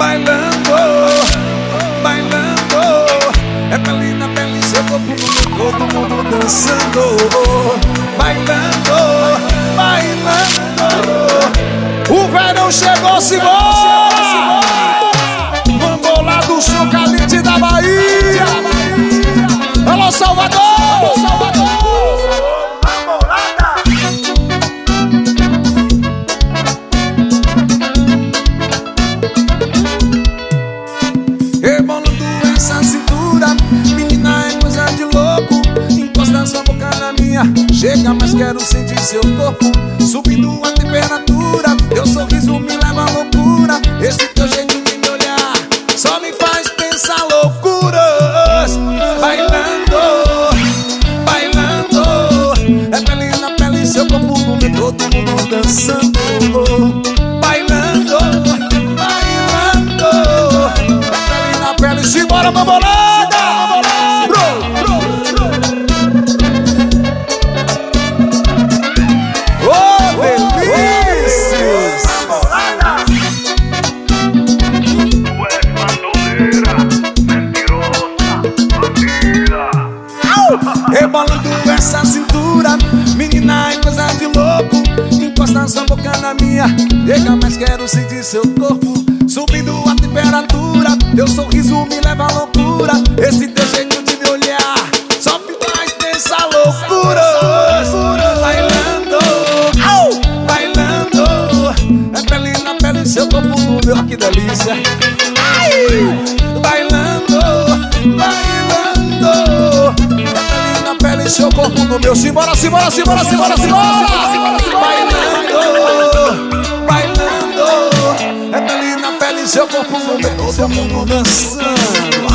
bailando, bailando. É pele na pele, seu corpo no meu, todo mundo dançando. Bailando, bailando. O verão chegou, simbora! Vamos lá do sul caliente da Bahia. Alô, Salvador! Alô, Salvador! Rebolando essa cintura, menina, é coisa de louco. Encosta sua boca na minha, chega, mas quero sentir seu corpo. Subindo a temperatura, teu sorriso me leva à loucura. Esse teu jeito de me olhar só me faz pensar loucuras. Bailando, bailando. É pele na pele, seu corpo no meu, todo mundo dançando. Bailando, bailando. É pele na pele, simbora, mambolada! Oh, delícias! Rebolando essa cintura, menina, é coisa de louco. Encosta sua boca na minha, chega, mas quero sentir seu corpo. Subindo a temperatura, teu sorriso me leva à loucura. Esse teu jeito de me olhar só me faz pensar loucuras. Bailando, bailando. É pele na pele, seu corpo no meu, que delícia. Bailando, bailando. Pele, seu corpo no meu, simbora, simbora, simbora, simbora, simbora. Bailando, bailando. É pele na pele, seu corpo no meu, todo mundo dançando.